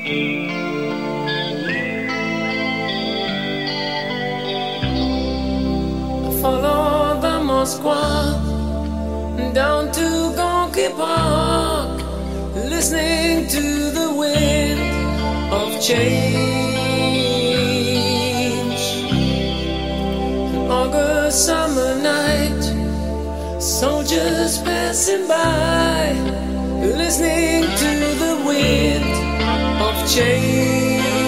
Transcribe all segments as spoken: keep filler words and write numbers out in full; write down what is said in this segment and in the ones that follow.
Follow the Moskva down to Gorky Park, listening to the wind of change. An August summer night, soldiers passing by, listening to the wind of change.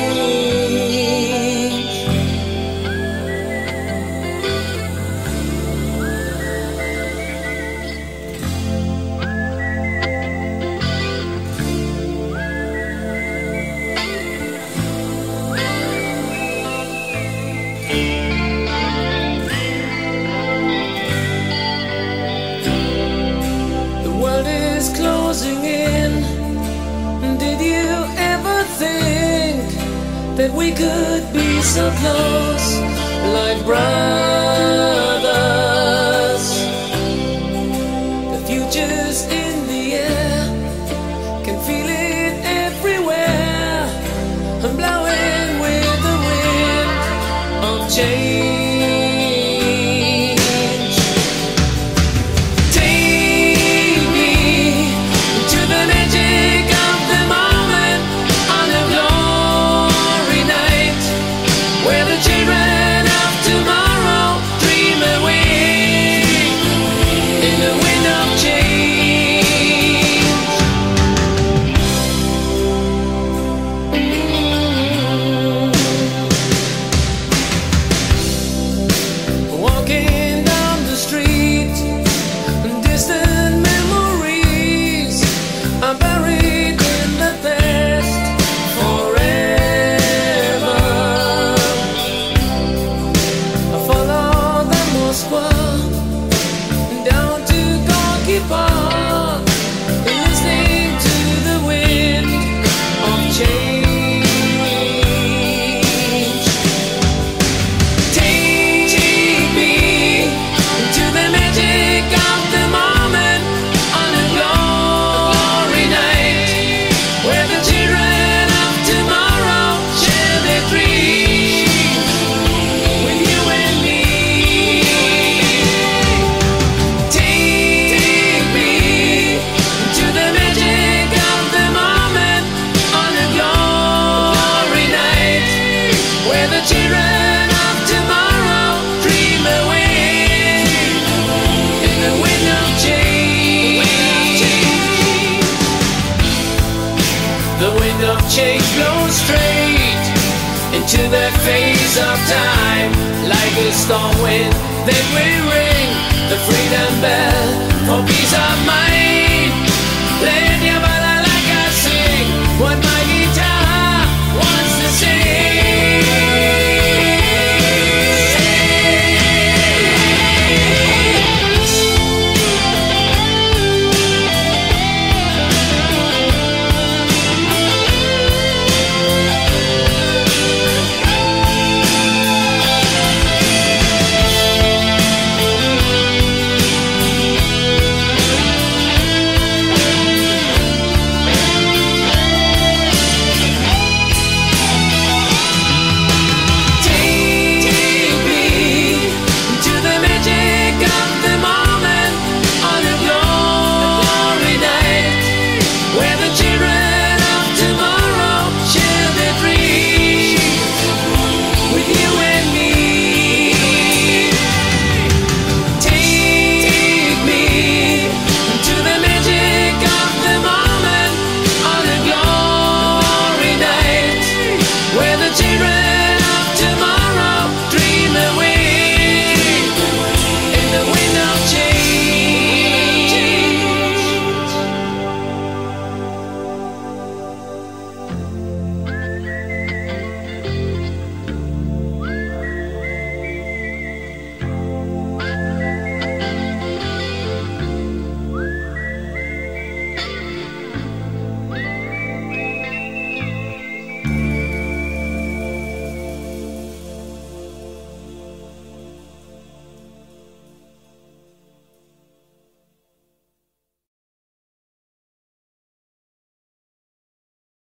That we could be so close, like brothers. The future's in the air, can feel it everywhere. I'm blowing with the wind of change. Take me to the magic of the moment on a glory night, where the children of tomorrow dream away in the wind of change. Walking down the street, distant memories are buried in the past forever. I follow the Moskva down to Gorky Park, listening to the wind of change. Take me to the magic of the moment on a glory night, where the children of tomorrow share their dreams with you and me. Take me to the magic of the moment on a glory night, where the children of tomorrow dream away in the wind of change. The wind of change blows straight into the face of time, like a storm wind. Then we ring the freedom bell for peace of mind. Let your